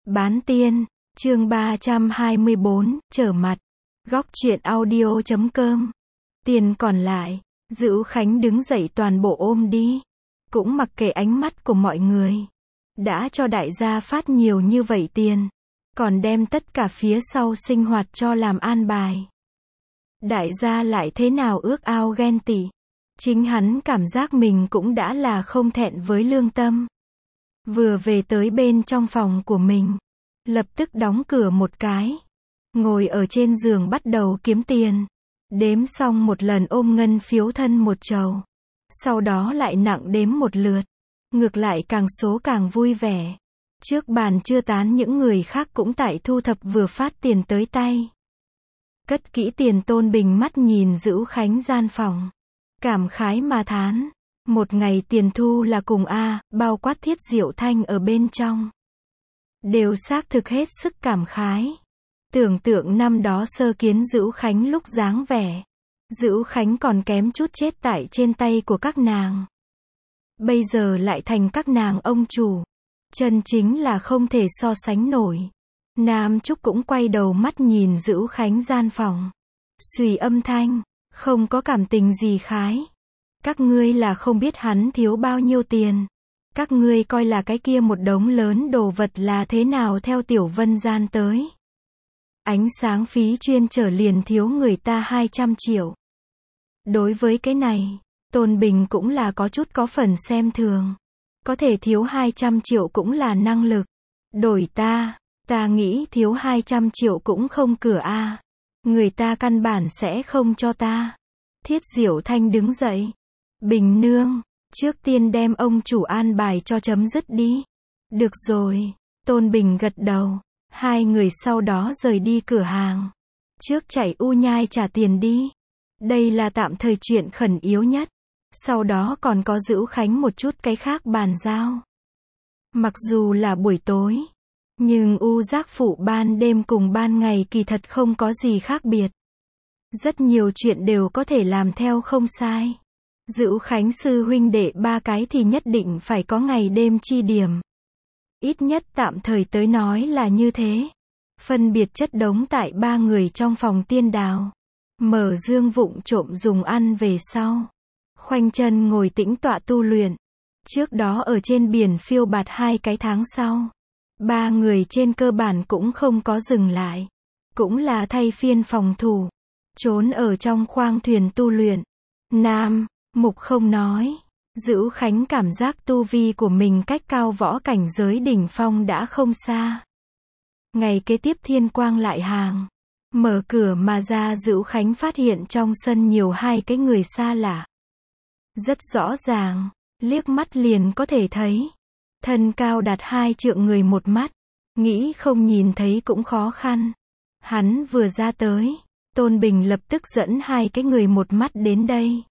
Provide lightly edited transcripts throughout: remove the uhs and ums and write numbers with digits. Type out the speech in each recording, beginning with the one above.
Bán tiên, chương 324, trở mặt. Góc truyện audio.com. Tiền còn lại, Dữu Khánh đứng dậy toàn bộ ôm đi. Cũng mặc kệ ánh mắt của mọi người. Đã cho đại gia phát nhiều như vậy tiền. Còn đem tất cả phía sau sinh hoạt cho làm an bài. Đại gia lại thế nào ước ao ghen tị. Chính hắn cảm giác mình cũng đã là không thẹn với lương tâm. Vừa về tới bên trong phòng của mình. Lập tức đóng cửa một cái. Ngồi ở trên giường bắt đầu kiếm tiền. Đếm xong một lần ôm ngân phiếu thân một chầu. Sau đó lại nặng đếm một lượt. Ngược lại càng số càng vui vẻ. Trước bàn chưa tán những người khác cũng tại thu thập vừa phát tiền tới tay. Cất kỹ tiền Tôn Bình mắt nhìn Dữu Khánh gian phòng. Cảm khái mà thán. Một ngày tiền thu là cùng bao quát Thiết Diệu Thanh ở bên trong. Đều xác thực hết sức cảm khái. Tưởng tượng năm đó sơ kiến Dữu Khánh lúc dáng vẻ. Dữu Khánh còn kém chút chết tại trên tay của các nàng. Bây giờ lại thành các nàng ông chủ. Chân chính là không thể so sánh nổi. Nam Trúc cũng quay đầu mắt nhìn Dữu Khánh gian phòng. Xùy âm thanh, không có cảm tình gì khái. Các ngươi là không biết hắn thiếu bao nhiêu tiền. Các ngươi coi là cái kia một đống lớn đồ vật là thế nào theo Tiểu Vân gian tới. Ánh sáng phí chuyên trở liền thiếu người ta 200 triệu. Đối với cái này, Tôn Bình cũng là có chút có phần xem thường. Có thể thiếu 200 triệu cũng là năng lực. Đổi ta nghĩ thiếu 200 triệu cũng không cửa Người ta căn bản sẽ không cho ta. Thiết Diệu Thanh đứng dậy. Bình nương, trước tiên đem ông chủ an bài cho chấm dứt đi. Được rồi, Tôn Bình gật đầu. Hai người sau đó rời đi cửa hàng. Trước chạy U Nhai trả tiền đi. Đây là tạm thời chuyện khẩn yếu nhất. Sau đó còn có Dữu Khánh một chút cái khác bàn giao. Mặc dù là buổi tối, nhưng U Giác Phụ ban đêm cùng ban ngày kỳ thật không có gì khác biệt. Rất nhiều chuyện đều có thể làm theo không sai. Dữu Khánh sư huynh đệ ba cái thì nhất định phải có ngày đêm chi điểm. Ít nhất tạm thời tới nói là như thế. Phân biệt chất đống tại ba người trong phòng tiên đào. Mở dương vụng trộm dùng ăn về sau. Khoanh chân ngồi tĩnh tọa tu luyện. Trước đó ở trên biển phiêu bạt 2 cái tháng sau. Ba người trên cơ bản cũng không có dừng lại. Cũng là thay phiên phòng thủ. Trốn ở trong khoang thuyền tu luyện. Nam Mục không nói. Dữu Khánh cảm giác tu vi của mình cách cao võ cảnh giới đỉnh phong đã không xa. Ngày kế tiếp thiên quang lại hàng. Mở cửa mà ra Dữu Khánh phát hiện trong sân nhiều 2 cái người xa lạ. Rất rõ ràng, liếc mắt liền có thể thấy. Thân cao đạt 2 trượng người một mắt. Nghĩ không nhìn thấy cũng khó khăn. Hắn vừa ra tới. Tôn Bình lập tức dẫn 2 cái người một mắt đến đây.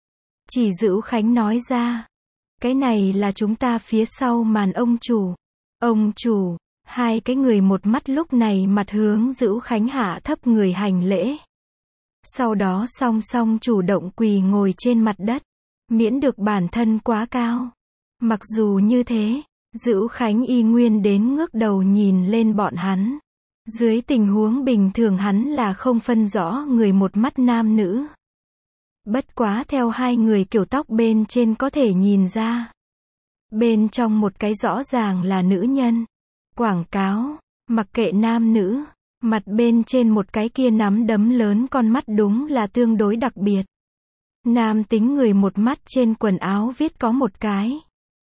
Chỉ Dữu Khánh nói ra. Cái này là chúng ta phía sau màn ông chủ. Ông chủ, 2 cái người một mắt lúc này mặt hướng Dữu Khánh hạ thấp người hành lễ. Sau đó song song chủ động quỳ ngồi trên mặt đất. Miễn được bản thân quá cao. Mặc dù như thế, Dữu Khánh y nguyên đến ngước đầu nhìn lên bọn hắn. Dưới tình huống bình thường hắn là không phân rõ người một mắt nam nữ. Bất quá theo 2 người kiểu tóc bên trên có thể nhìn ra. Bên trong một cái rõ ràng là nữ nhân. Quảng cáo, mặc kệ nam nữ, mặt bên trên một cái kia nắm đấm lớn con mắt đúng là tương đối đặc biệt. Nam tính người một mắt trên quần áo viết có một cái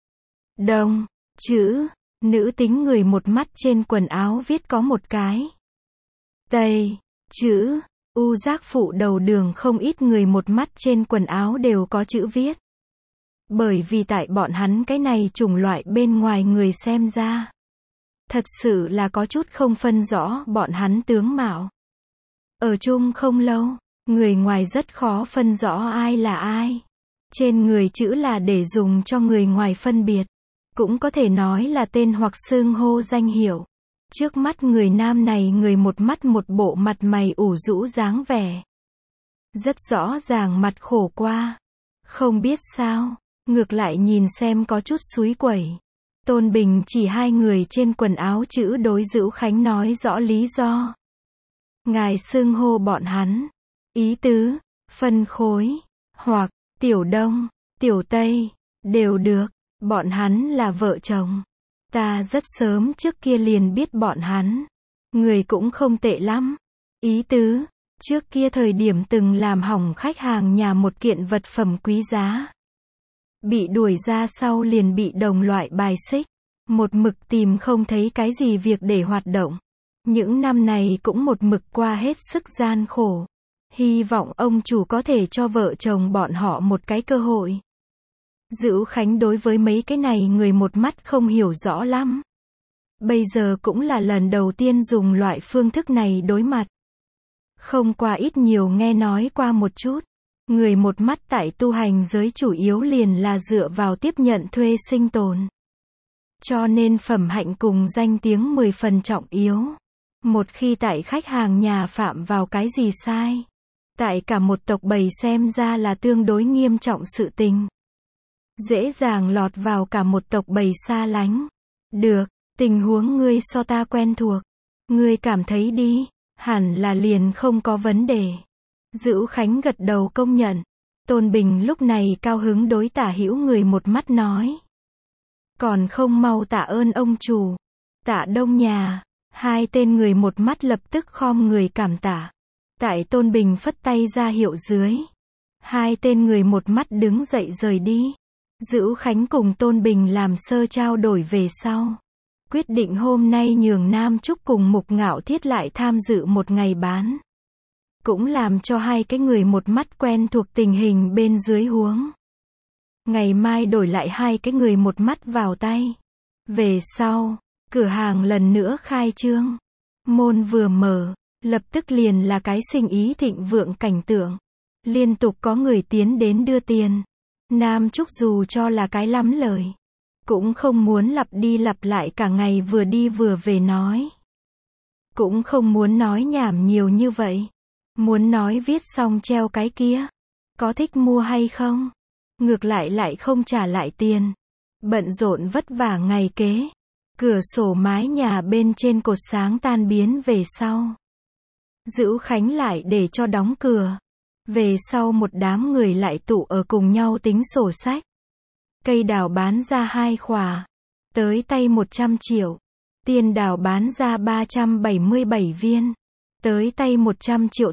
Đông chữ, nữ tính người một mắt trên quần áo viết có một cái Tây chữ. U Giác Phụ đầu đường không ít người một mắt trên quần áo đều có chữ viết. Bởi vì tại bọn hắn cái này chủng loại bên ngoài người xem ra. Thật sự là có chút không phân rõ bọn hắn tướng mạo. Ở chung không lâu, người ngoài rất khó phân rõ ai là ai. Trên người chữ là để dùng cho người ngoài phân biệt. Cũng có thể nói là tên hoặc xưng hô danh hiệu. Trước mắt người nam này người một mắt một bộ mặt mày ủ rũ dáng vẻ. Rất rõ ràng mặt khổ qua. Không biết sao, ngược lại nhìn xem có chút xúi quẩy. Tôn Bình chỉ hai người trên quần áo chữ đối Dữu Khánh nói rõ lý do. Ngài xưng hô bọn hắn. Ý tứ, phân khối, hoặc, tiểu đông, tiểu tây, đều được. Bọn hắn là vợ chồng. Ta rất sớm trước kia liền biết bọn hắn. Người cũng không tệ lắm. Ý tứ, trước kia thời điểm từng làm hỏng khách hàng nhà một kiện vật phẩm quý giá. Bị đuổi ra sau liền bị đồng loại bài xích. Một mực tìm không thấy cái gì việc để hoạt động. Những năm này cũng một mực qua hết sức gian khổ. Hy vọng ông chủ có thể cho vợ chồng bọn họ một cái cơ hội. Dữu Khánh đối với mấy cái này người một mắt không hiểu rõ lắm. Bây giờ cũng là lần đầu tiên dùng loại phương thức này đối mặt. Không qua ít nhiều nghe nói qua một chút. Người một mắt tại tu hành giới chủ yếu liền là dựa vào tiếp nhận thuê sinh tồn. Cho nên phẩm hạnh cùng danh tiếng 10 phần trọng yếu. Một khi tại khách hàng nhà phạm vào cái gì sai, tại cả một tộc bầy xem ra là tương đối nghiêm trọng sự tình. Dễ dàng lọt vào cả một tộc bầy xa lánh. Được, tình huống ngươi so ta quen thuộc. Ngươi cảm thấy đi, hẳn là liền không có vấn đề. Dữu Khánh gật đầu công nhận. Tôn Bình lúc này cao hứng đối Tả Hữu người một mắt nói. Còn không mau tạ ơn ông chủ. Tạ Đông nhà. Hai tên người một mắt lập tức khom người cảm tạ. Tại Tôn Bình phất tay ra hiệu dưới. Hai tên người một mắt đứng dậy rời đi. Dữu Khánh cùng Tôn Bình làm sơ trao đổi về sau. Quyết định hôm nay nhường Nam Trúc cùng Mục Ngạo Thiết lại tham dự một ngày bán. Cũng làm cho hai cái người một mắt quen thuộc tình hình bên dưới huống. Ngày mai đổi lại hai cái người một mắt vào tay. Về sau, cửa hàng lần nữa khai trương. Môn vừa mở, lập tức liền là cái sinh ý thịnh vượng cảnh tượng. Liên tục có người tiến đến đưa tiền. Nam Trúc dù cho là cái lắm lời, cũng không muốn lặp đi lặp lại cả ngày vừa đi vừa về nói. Cũng không muốn nói nhảm nhiều như vậy. Muốn nói viết xong treo cái kia. Có thích mua hay không? Ngược lại không trả lại tiền. Bận rộn vất vả ngày kế. Cửa sổ mái nhà bên trên cột sáng tan biến về sau. Dữu Khánh lại để cho đóng cửa. Về sau một đám người lại tụ ở cùng nhau tính sổ sách. Cây đào bán ra 2 khỏa. Tới tay 100 triệu. Tiền đào bán ra 377 viên. Tới tay 100 triệu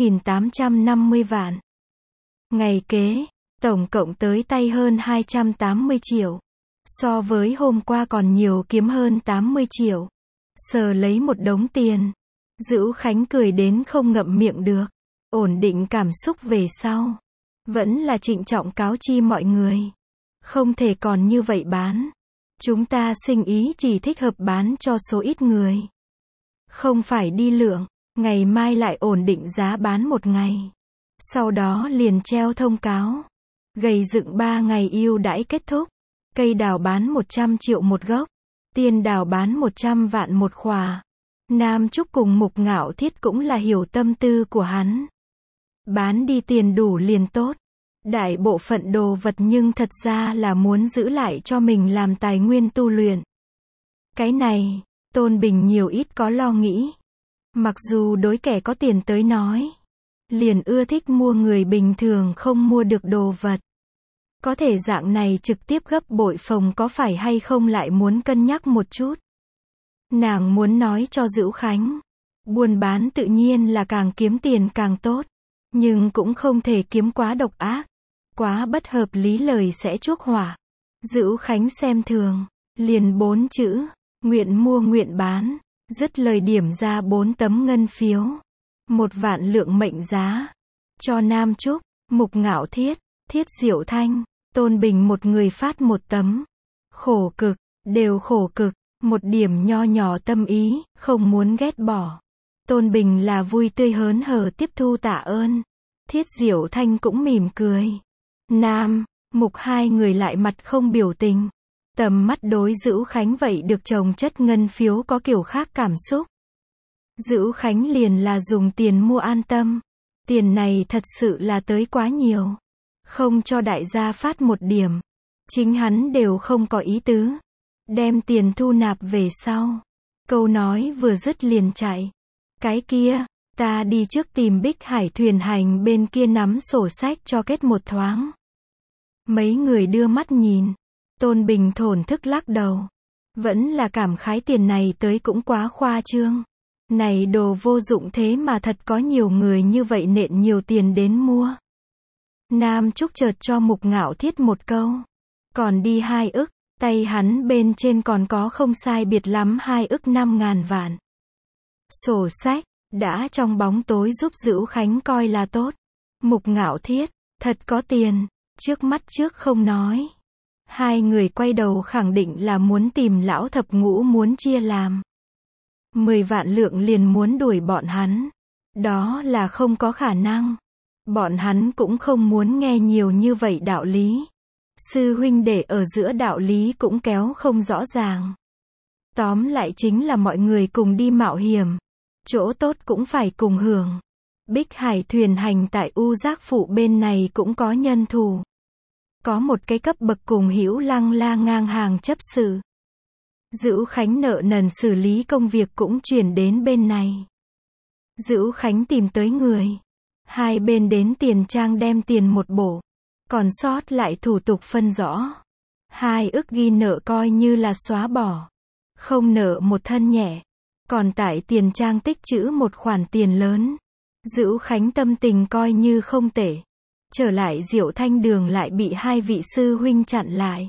8.850 vạn. Ngày kế, tổng cộng tới tay hơn 280 triệu. So với hôm qua còn nhiều kiếm hơn 80 triệu. Sờ lấy một đống tiền. Dữu Khánh cười đến không ngậm miệng được. Ổn định cảm xúc về sau. Vẫn là trịnh trọng cáo chi mọi người. Không thể còn như vậy bán. Chúng ta sinh ý chỉ thích hợp bán cho số ít người. Không phải đi lượng. Ngày mai lại ổn định giá bán một ngày. Sau đó liền treo thông cáo. Gầy dựng 3 ngày ưu đãi kết thúc. Cây đào bán 100 triệu một gốc. Tiền đào bán 100 vạn một khỏa. Nam Trúc cùng Mục Ngạo Thiết cũng là hiểu tâm tư của hắn. Bán đi tiền đủ liền tốt. Đại bộ phận đồ vật nhưng thật ra là muốn giữ lại cho mình làm tài nguyên tu luyện. Cái này, Tôn Bình nhiều ít có lo nghĩ. Mặc dù đối kẻ có tiền tới nói, liền ưa thích mua người bình thường không mua được đồ vật. Có thể dạng này trực tiếp gấp bội phòng có phải hay không lại muốn cân nhắc một chút. Nàng muốn nói cho Dữu Khánh, buôn bán tự nhiên là càng kiếm tiền càng tốt, nhưng cũng không thể kiếm quá độc ác, quá bất hợp lý lời sẽ chuốc hỏa. Dữu Khánh xem thường, liền 4 chữ, nguyện mua nguyện bán, dứt lời điểm ra 4 tấm ngân phiếu, 1 vạn lượng mệnh giá, cho Nam Trúc, Mục Ngạo Thiết, Thiết Diệu Thanh, Tôn Bình một người phát 1 tấm. Khổ cực, đều khổ cực, một điểm nho nhỏ tâm ý, không muốn ghét bỏ. Tôn Bình là vui tươi hớn hở tiếp thu tạ ơn. Thiết Diệu Thanh cũng mỉm cười. Nam, Mục hai người lại mặt không biểu tình. Tầm mắt đối Dữu Khánh vậy được chồng chất ngân phiếu có kiểu khác cảm xúc. Dữu Khánh liền là dùng tiền mua an tâm. Tiền này thật sự là tới quá nhiều. Không cho đại gia phát một điểm. Chính hắn đều không có ý tứ. đem tiền thu nạp về sau. Câu nói vừa dứt liền chạy. Cái kia, ta đi trước tìm Bích Hải thuyền hành bên kia nắm sổ sách cho kết một thoáng. Mấy người đưa mắt nhìn. Tôn Bình thổn thức lắc đầu. Vẫn là cảm khái tiền này tới cũng quá khoa trương. Này đồ vô dụng thế mà thật có nhiều người như vậy nện nhiều tiền đến mua. Nam Trúc chợt cho Mục Ngạo Thiết một câu. Còn đi 2 ức, tay hắn bên trên còn có không sai biệt lắm 2 ức 5.000 vạn. Sổ sách, đã trong bóng tối giúp Dữu Khánh coi là tốt. Mục Ngạo Thiết, thật có tiền, trước mắt trước không nói. Hai người quay đầu khẳng định là muốn tìm lão thập ngũ muốn chia làm. 10 vạn lượng liền muốn đuổi bọn hắn. Đó là không có khả năng. Bọn hắn cũng không muốn nghe nhiều như vậy đạo lý. Sư huynh đệ ở giữa đạo lý cũng kéo không rõ ràng. Tóm lại chính là mọi người cùng đi mạo hiểm. Chỗ tốt cũng phải cùng hưởng. Bích Hải thuyền hành tại U Giác Phụ bên này cũng có nhân thủ. Có một cái cấp bậc cùng Hữu Lăng La ngang hàng chấp sự. Dữu Khánh nợ nần xử lý công việc cũng chuyển đến bên này. Dữu Khánh tìm tới người. Hai bên đến tiền trang đem tiền một bổ. Còn sót lại thủ tục phân rõ. 2 ức ghi nợ coi như là xóa bỏ. Không nợ một thân nhẹ. Còn tại tiền trang tích trữ một khoản tiền lớn. Dữu Khánh tâm tình coi như không tệ. Trở lại Diệu Thanh Đường lại bị 2 vị sư huynh chặn lại.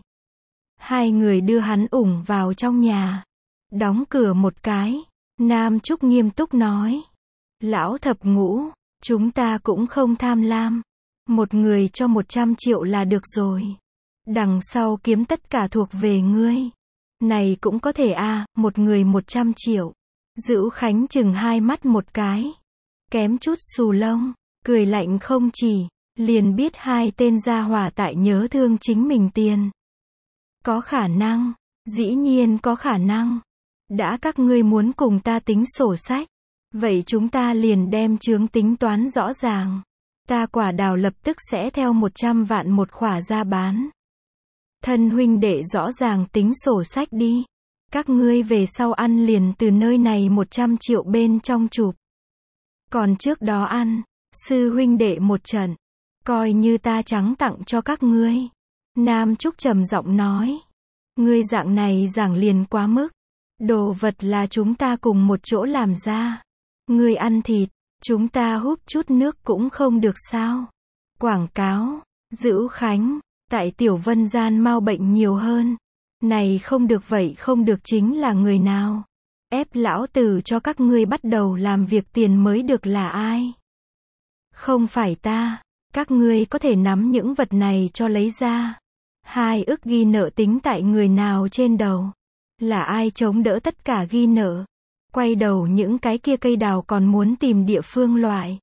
2 người đưa hắn ủng vào trong nhà. Đóng cửa một cái. Nam Trúc nghiêm túc nói. Lão thập ngũ, chúng ta cũng không tham lam. Một người cho 100 triệu là được rồi. Đằng sau kiếm tất cả thuộc về ngươi. Này cũng có thể một người 100 triệu. Dữu Khánh chừng 2 mắt một cái. Kém chút xù lông, cười lạnh không chỉ. Liền biết 2 tên gia hỏa tại nhớ thương chính mình tiền. Có khả năng, dĩ nhiên có khả năng. Đã các ngươi muốn cùng ta tính sổ sách. Vậy chúng ta liền đem chướng tính toán rõ ràng. Ta Quả Đào lập tức sẽ theo 100 vạn một khỏa ra bán. Thân huynh đệ rõ ràng tính sổ sách đi. Các ngươi về sau ăn liền từ nơi này 100 triệu bên trong chụp. Còn trước đó ăn, sư huynh đệ một trận. Coi như ta trắng tặng cho các ngươi. Nam Trúc trầm giọng nói. Ngươi dạng này giảng liền quá mức. Đồ vật là chúng ta cùng một chỗ làm ra. Ngươi ăn thịt, chúng ta húp chút nước cũng không được sao. Quảng cáo, Dữu Khánh, tại Tiểu Vân gian mau bệnh nhiều hơn. Này không được vậy không được chính là người nào. Ép lão tử cho các ngươi bắt đầu làm việc tiền mới được là ai? Không phải ta. Các ngươi có thể nắm những vật này cho lấy ra. 2 ức ghi nợ tính tại người nào trên đầu. Là ai chống đỡ tất cả ghi nợ. Quay đầu những cái kia cây đào còn muốn tìm địa phương loại.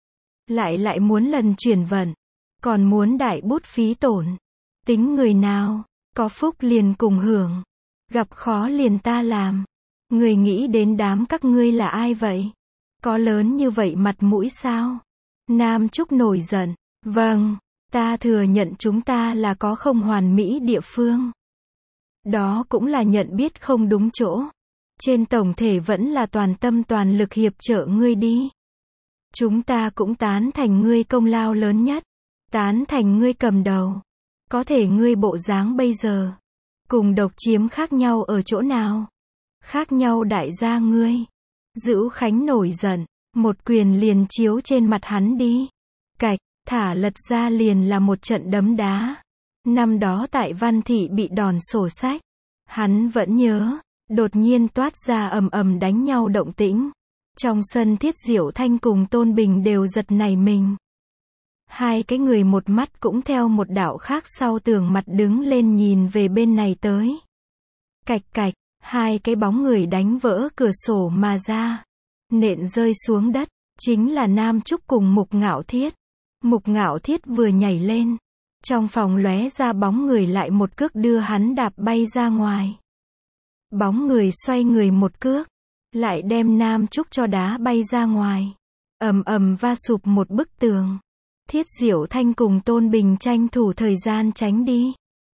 Lại muốn lần chuyển vận. Còn muốn đại bút phí tổn. Tính người nào. Có phúc liền cùng hưởng. Gặp khó liền ta làm. Người nghĩ đến đám các ngươi là ai vậy? Có lớn như vậy mặt mũi sao? Nam Trúc nổi giận. Vâng, ta thừa nhận chúng ta là có không hoàn mỹ địa phương. Đó cũng là nhận biết không đúng chỗ. Trên tổng thể vẫn là toàn tâm toàn lực hiệp trợ ngươi đi. Chúng ta cũng tán thành ngươi công lao lớn nhất. Tán thành ngươi cầm đầu. Có thể ngươi bộ dáng bây giờ. Cùng Độc Chiếm khác nhau ở chỗ nào? Khác nhau đại gia ngươi. Dữu Khánh nổi giận. Một quyền liền chiếu trên mặt hắn đi. Cạch. Thả lật ra liền là một trận đấm đá. Năm đó tại Văn Thị bị đòn sổ sách. Hắn vẫn nhớ. Đột nhiên toát ra ầm ầm đánh nhau động tĩnh. Trong sân Thiết Diệu Thanh cùng Tôn Bình đều giật nảy mình. 2 cái người một mắt cũng theo một đạo khác sau tường mặt đứng lên nhìn về bên này tới. Cạch cạch, 2 cái bóng người đánh vỡ cửa sổ mà ra. Nện rơi xuống đất, chính là Nam Trúc cùng Mục Ngạo Thiết. Mục Ngạo Thiết vừa nhảy lên. Trong phòng lóe ra bóng người lại một cước đưa hắn đạp bay ra ngoài. Bóng người xoay người một cước. Lại đem Nam Trúc cho đá bay ra ngoài. Ầm ầm va sụp một bức tường. Thiết Diệu Thanh cùng Tôn Bình tranh thủ thời gian tránh đi.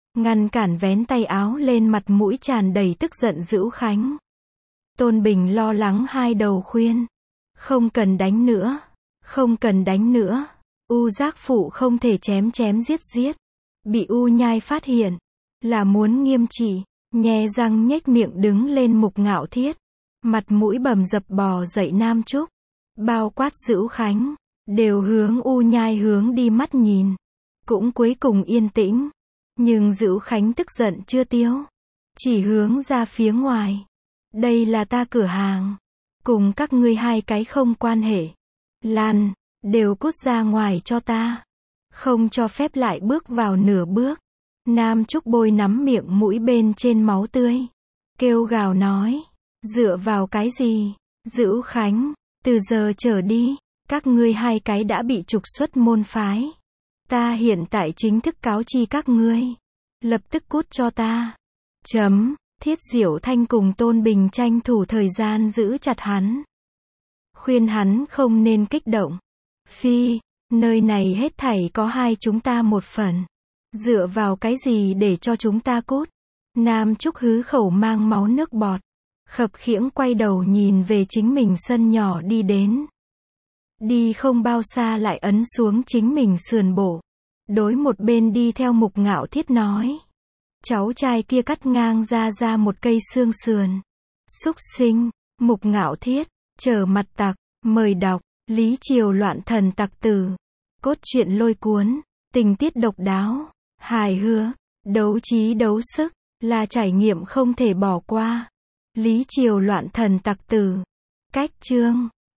ngăn cản vén tay áo lên, mặt mũi tràn đầy tức giận Dữu Khánh. Tôn Bình lo lắng hai đầu khuyên. Không cần đánh nữa. Không cần đánh nữa. U Giác Phụ không thể chém chém giết giết. Bị U Nhai phát hiện. Là muốn nghiêm trị. Nhe răng nhếch miệng đứng lên Mục Ngạo Thiết. Mặt mũi bầm dập bò dậy Nam Trúc. Bao quát Dữu Khánh. Đều hướng U Nhai hướng đi mắt nhìn. Cũng cuối cùng yên tĩnh. Nhưng Dữu Khánh tức giận chưa tiêu. Chỉ hướng ra phía ngoài. Đây là ta cửa hàng. Cùng các ngươi hai cái không quan hệ. Lan, đều cút ra ngoài cho ta. Không cho phép lại bước vào nửa bước. Nam Trúc bôi nắm miệng mũi bên trên máu tươi. Kêu gào nói. Dựa vào cái gì? Dữu Khánh, từ giờ trở đi, các ngươi hai cái đã bị trục xuất môn phái. Ta hiện tại chính thức cáo chi các ngươi. Lập tức cút cho ta. Thiết Diệu Thanh cùng Tôn Bình tranh thủ thời gian giữ chặt hắn. Khuyên hắn không nên kích động. Phi, nơi này hết thảy có hai chúng ta một phần. Dựa vào cái gì để cho chúng ta cút? Nam Trúc hứ khẩu mang máu nước bọt. Khập khiễng quay đầu nhìn về chính mình sân nhỏ đi đến. Đi không bao xa lại ấn xuống chính mình sườn bổ. Đối một bên đi theo Mục Ngạo Thiết nói. Cháu trai kia cắt ngang ra một cây xương sườn. Xúc sinh. Mục Ngạo Thiết, trở mặt tặc, mời đọc, Lý Triều loạn thần tặc tử. Cốt truyện lôi cuốn, tình tiết độc đáo, hài hước, đấu trí đấu sức, là trải nghiệm không thể bỏ qua. Lý Triều loạn thần tặc tử. Cách chương